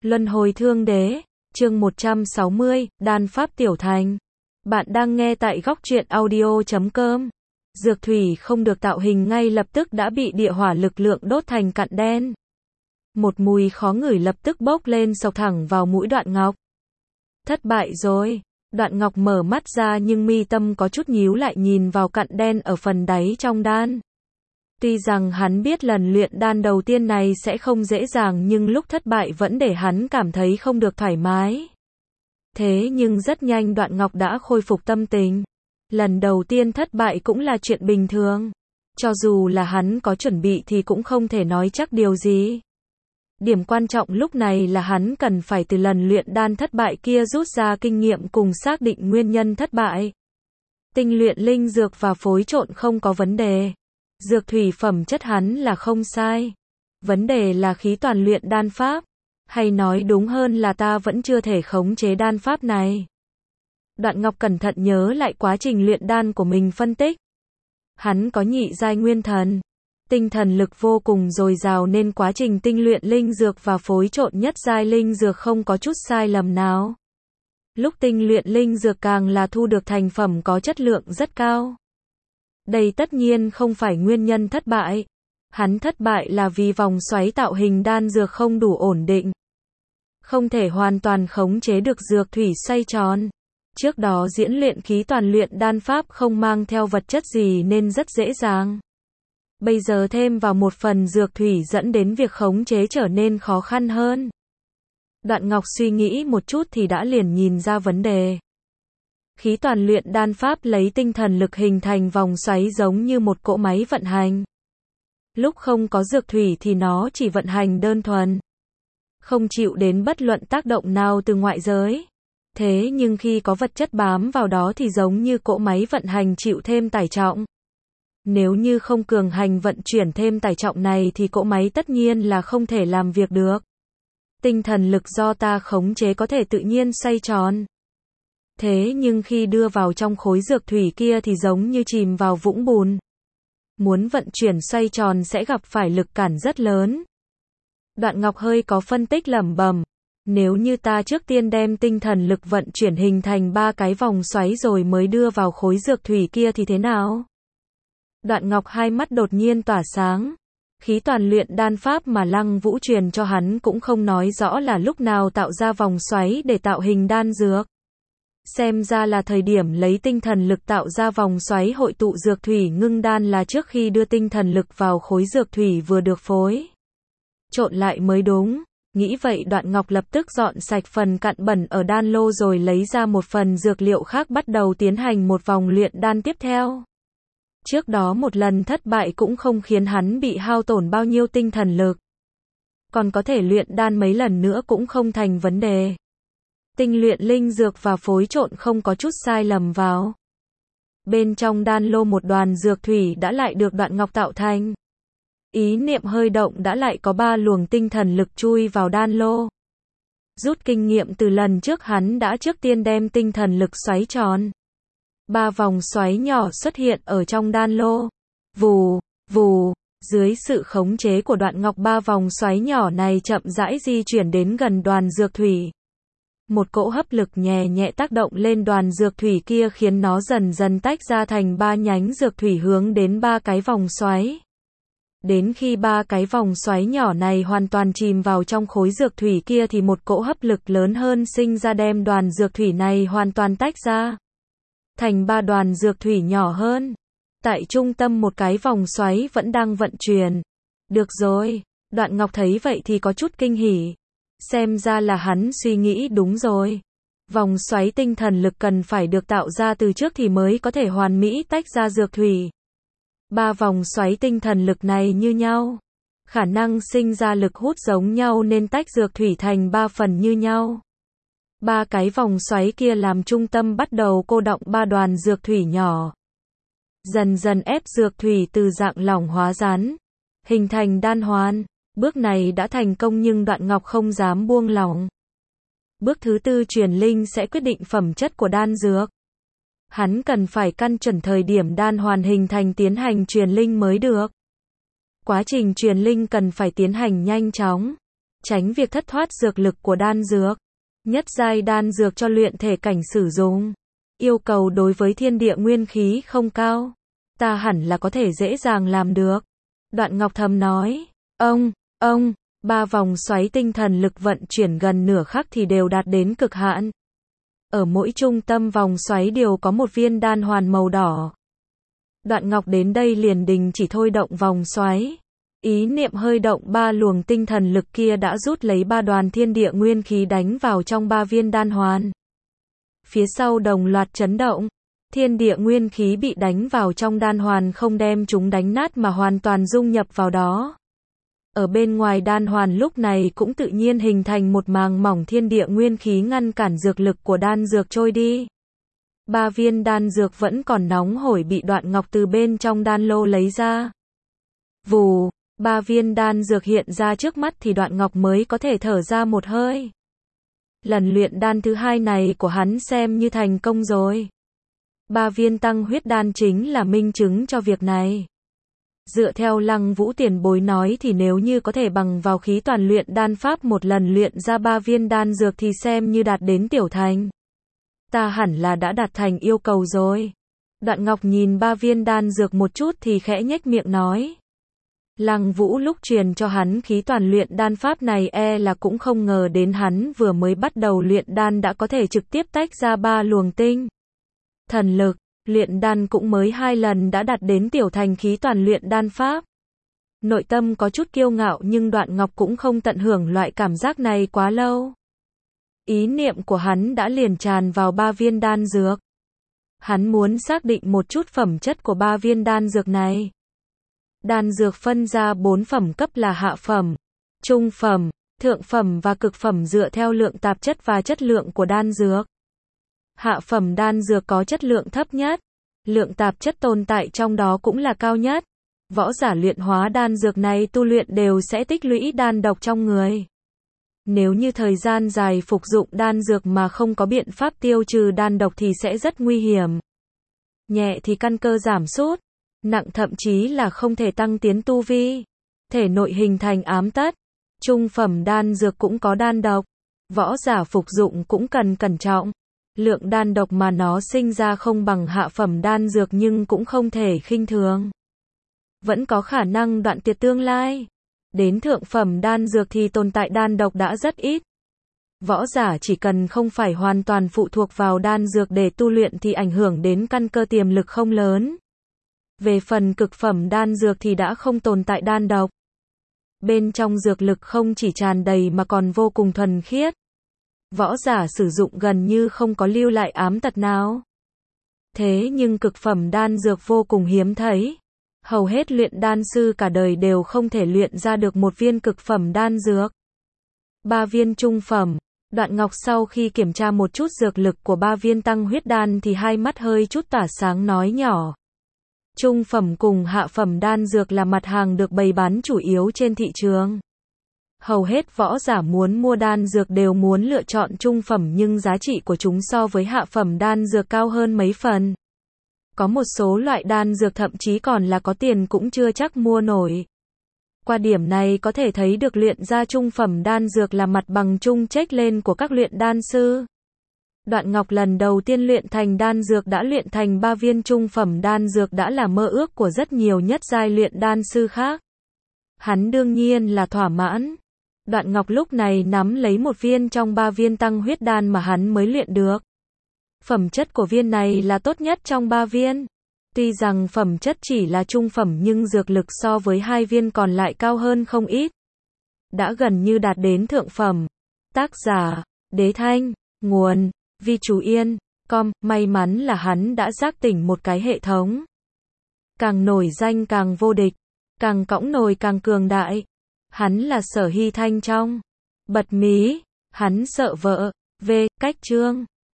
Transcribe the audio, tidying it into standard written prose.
Luân hồi thương đế, chương 160, đan pháp tiểu thành. Bạn đang nghe tại góc truyện audio.com. Dược thủy không được tạo hình ngay lập tức đã bị địa hỏa lực lượng đốt thành cặn đen. Một mùi khó ngửi lập tức bốc lên xộc thẳng vào mũi Đoạn Ngọc. Thất bại rồi. Đoạn Ngọc mở mắt ra nhưng mi tâm có chút nhíu lại nhìn vào cặn đen ở phần đáy trong đan. Tuy rằng hắn biết lần luyện đan đầu tiên này sẽ không dễ dàng nhưng lúc thất bại vẫn để hắn cảm thấy không được thoải mái. Thế nhưng rất nhanh Đoạn Ngọc đã khôi phục tâm tình. Lần đầu tiên thất bại cũng là chuyện bình thường. Cho dù là hắn có chuẩn bị thì cũng không thể nói chắc điều gì. Điểm quan trọng lúc này là hắn cần phải từ lần luyện đan thất bại kia rút ra kinh nghiệm cùng xác định nguyên nhân thất bại. Tinh luyện linh dược và phối trộn không có vấn đề. Dược thủy phẩm chất hắn là không sai. Vấn đề là khí toàn luyện đan pháp. Hay nói đúng hơn là ta vẫn chưa thể khống chế đan pháp này. Đoạn Ngọc cẩn thận nhớ lại quá trình luyện đan của mình phân tích. Hắn có nhị giai nguyên thần. Tinh thần lực vô cùng dồi dào nên quá trình tinh luyện linh dược và phối trộn nhất giai linh dược không có chút sai lầm nào. Lúc tinh luyện linh dược càng là thu được thành phẩm có chất lượng rất cao. Đây tất nhiên không phải nguyên nhân thất bại. Hắn thất bại là vì vòng xoáy tạo hình đan dược không đủ ổn định. Không thể hoàn toàn khống chế được dược thủy xoay tròn. Trước đó diễn luyện khí toàn luyện đan pháp không mang theo vật chất gì nên rất dễ dàng. Bây giờ thêm vào một phần dược thủy dẫn đến việc khống chế trở nên khó khăn hơn. Đoạn Ngọc suy nghĩ một chút thì đã liền nhìn ra vấn đề. Khí toàn luyện đan pháp lấy tinh thần lực hình thành vòng xoáy giống như một cỗ máy vận hành. Lúc không có dược thủy thì nó chỉ vận hành đơn thuần. Không chịu đến bất luận tác động nào từ ngoại giới. Thế nhưng khi có vật chất bám vào đó thì giống như cỗ máy vận hành chịu thêm tải trọng. Nếu như không cường hành vận chuyển thêm tải trọng này thì cỗ máy tất nhiên là không thể làm việc được. Tinh thần lực do ta khống chế có thể tự nhiên xoay tròn. Thế nhưng khi đưa vào trong khối dược thủy kia thì giống như chìm vào vũng bùn. Muốn vận chuyển xoay tròn sẽ gặp phải lực cản rất lớn. Đoạn Ngọc hơi có phân tích lẩm bẩm. Nếu như ta trước tiên đem tinh thần lực vận chuyển hình thành 3 cái vòng xoáy rồi mới đưa vào khối dược thủy kia thì thế nào? Đoạn Ngọc hai mắt đột nhiên tỏa sáng. Khí toàn luyện đan pháp mà Lăng Vũ truyền cho hắn cũng không nói rõ là lúc nào tạo ra vòng xoáy để tạo hình đan dược. Xem ra là thời điểm lấy tinh thần lực tạo ra vòng xoáy hội tụ dược thủy ngưng đan là trước khi đưa tinh thần lực vào khối dược thủy vừa được phối trộn lại mới đúng. Nghĩ vậy Đoạn Ngọc lập tức dọn sạch phần cặn bẩn ở đan lô rồi lấy ra một phần dược liệu khác bắt đầu tiến hành một vòng luyện đan tiếp theo. Trước đó một lần thất bại cũng không khiến hắn bị hao tổn bao nhiêu tinh thần lực. Còn có thể luyện đan mấy lần nữa cũng không thành vấn đề. Tinh luyện linh dược và phối trộn không có chút sai lầm vào. Bên trong đan lô một đoàn dược thủy đã lại được Đoạn Ngọc tạo thành. Ý niệm hơi động đã lại có 3 luồng tinh thần lực chui vào đan lô. Rút kinh nghiệm từ lần trước hắn đã trước tiên đem tinh thần lực xoáy tròn. 3 vòng xoáy nhỏ xuất hiện ở trong đan lô. Vù, vù, dưới sự khống chế của Đoạn Ngọc 3 vòng xoáy nhỏ này chậm rãi di chuyển đến gần đoàn dược thủy. Một cỗ hấp lực nhẹ nhẹ tác động lên đoàn dược thủy kia khiến nó dần dần tách ra thành 3 nhánh dược thủy hướng đến 3 cái vòng xoáy. Đến khi 3 cái vòng xoáy nhỏ này hoàn toàn chìm vào trong khối dược thủy kia thì một cỗ hấp lực lớn hơn sinh ra đem đoàn dược thủy này hoàn toàn tách ra thành 3 đoàn dược thủy nhỏ hơn. Tại trung tâm một cái vòng xoáy vẫn đang vận chuyển. Được rồi, Đoạn Ngọc thấy vậy thì có chút kinh hỉ. Xem ra là hắn suy nghĩ đúng rồi. Vòng xoáy tinh thần lực cần phải được tạo ra từ trước thì mới có thể hoàn mỹ tách ra dược thủy. 3 vòng xoáy tinh thần lực này như nhau. Khả năng sinh ra lực hút giống nhau nên tách dược thủy thành 3 phần như nhau. 3 cái vòng xoáy kia làm trung tâm bắt đầu cô đọng 3 đoàn dược thủy nhỏ. Dần dần ép dược thủy từ dạng lỏng hóa rắn. Hình thành đan hoàn. Bước này đã thành công nhưng Đoạn Ngọc không dám buông lỏng. Bước thứ 4 truyền linh sẽ quyết định phẩm chất của đan dược. Hắn cần phải căn chuẩn thời điểm đan hoàn hình thành tiến hành truyền linh mới được. Quá trình truyền linh cần phải tiến hành nhanh chóng. tránh việc thất thoát dược lực của đan dược. Nhất giai đan dược cho luyện thể cảnh sử dụng. Yêu cầu đối với thiên địa nguyên khí không cao. Ta hẳn là có thể dễ dàng làm được. Đoạn Ngọc thầm nói. Ông, 3 vòng xoáy tinh thần lực vận chuyển gần nửa khắc thì đều đạt đến cực hạn. Ở mỗi trung tâm vòng xoáy đều có một viên đan hoàn màu đỏ. Đoạn Ngọc đến đây liền đình chỉ thôi động vòng xoáy. Ý niệm hơi động 3 luồng tinh thần lực kia đã rút lấy 3 đoàn thiên địa nguyên khí đánh vào trong 3 viên đan hoàn. Phía sau đồng loạt chấn động. Thiên địa nguyên khí bị đánh vào trong đan hoàn không đem chúng đánh nát mà hoàn toàn dung nhập vào đó. Ở bên ngoài đan hoàn lúc này cũng tự nhiên hình thành một màng mỏng thiên địa nguyên khí ngăn cản dược lực của đan dược trôi đi. 3 viên đan dược vẫn còn nóng hổi bị Đoạn Ngọc từ bên trong đan lô lấy ra. Vù, 3 viên đan dược hiện ra trước mắt thì Đoạn Ngọc mới có thể thở ra một hơi. Lần luyện đan thứ 2 này của hắn xem như thành công rồi. 3 viên tăng huyết đan chính là minh chứng cho việc này. Dựa theo Lăng Vũ tiền bối nói thì nếu như có thể bằng vào khí toàn luyện đan pháp một lần luyện ra 3 viên đan dược thì xem như đạt đến tiểu thành. Ta hẳn là đã đạt thành yêu cầu rồi. Đoạn Ngọc nhìn 3 viên đan dược một chút thì khẽ nhếch miệng nói. Lăng Vũ lúc truyền cho hắn khí toàn luyện đan pháp này là cũng không ngờ đến hắn vừa mới bắt đầu luyện đan đã có thể trực tiếp tách ra 3 luồng tinh thần lực. Luyện đan cũng mới 2 lần đã đạt đến tiểu thành khí toàn luyện đan pháp. Nội tâm có chút kiêu ngạo nhưng Đoạn Ngọc cũng không tận hưởng loại cảm giác này quá lâu. Ý niệm của hắn đã liền tràn vào 3 viên đan dược. Hắn muốn xác định một chút phẩm chất của 3 viên đan dược này. Đan dược phân ra 4 phẩm cấp là hạ phẩm, trung phẩm, thượng phẩm và cực phẩm dựa theo lượng tạp chất và chất lượng của đan dược. Hạ phẩm đan dược có chất lượng thấp nhất, lượng tạp chất tồn tại trong đó cũng là cao nhất. Võ giả luyện hóa đan dược này tu luyện đều sẽ tích lũy đan độc trong người. Nếu như thời gian dài phục dụng đan dược mà không có biện pháp tiêu trừ đan độc thì sẽ rất nguy hiểm. Nhẹ thì căn cơ giảm sút, nặng thậm chí là không thể tăng tiến tu vi. Thể nội hình thành ám tất. Trung phẩm đan dược cũng có đan độc. Võ giả phục dụng cũng cần cẩn trọng. Lượng đan độc mà nó sinh ra không bằng hạ phẩm đan dược nhưng cũng không thể khinh thường. Vẫn có khả năng đoạn tuyệt tương lai. Đến thượng phẩm đan dược thì tồn tại đan độc đã rất ít. Võ giả chỉ cần không phải hoàn toàn phụ thuộc vào đan dược để tu luyện thì ảnh hưởng đến căn cơ tiềm lực không lớn. Về phần cực phẩm đan dược thì đã không tồn tại đan độc. Bên trong dược lực không chỉ tràn đầy mà còn vô cùng thuần khiết. Võ giả sử dụng gần như không có lưu lại ám tật nào. Thế nhưng cực phẩm đan dược vô cùng hiếm thấy. Hầu hết luyện đan sư cả đời đều không thể luyện ra được một viên cực phẩm đan dược. 3 viên trung phẩm. Đoạn Ngọc sau khi kiểm tra một chút dược lực của 3 viên tăng huyết đan thì hai mắt hơi chút tỏa sáng nói nhỏ. Trung phẩm cùng hạ phẩm đan dược là mặt hàng được bày bán chủ yếu trên thị trường. Hầu hết võ giả muốn mua đan dược đều muốn lựa chọn trung phẩm nhưng giá trị của chúng so với hạ phẩm đan dược cao hơn mấy phần. Có một số loại đan dược thậm chí còn là có tiền cũng chưa chắc mua nổi. Qua điểm này có thể thấy được luyện ra trung phẩm đan dược là mặt bằng chung chênh lên của các luyện đan sư. Đoạn Ngọc lần đầu tiên luyện thành đan dược đã luyện thành 3 viên trung phẩm đan dược đã là mơ ước của rất nhiều nhất giai luyện đan sư khác. Hắn đương nhiên là thỏa mãn. Đoạn Ngọc lúc này nắm lấy một viên trong 3 viên tăng huyết đan mà hắn mới luyện được. Phẩm chất của viên này là tốt nhất trong 3 viên. Tuy rằng phẩm chất chỉ là trung phẩm nhưng dược lực so với 2 viên còn lại cao hơn không ít. Đã gần như đạt đến thượng phẩm. Tác giả, Đế Thanh, nguồn, Vi Chú Yên, com, may mắn là hắn đã giác tỉnh một cái hệ thống. Càng nổi danh càng vô địch, càng cõng nồi càng cường đại. Hắn là Sở Hy Thanh trong Bật Mí, hắn sợ vợ, cách chương.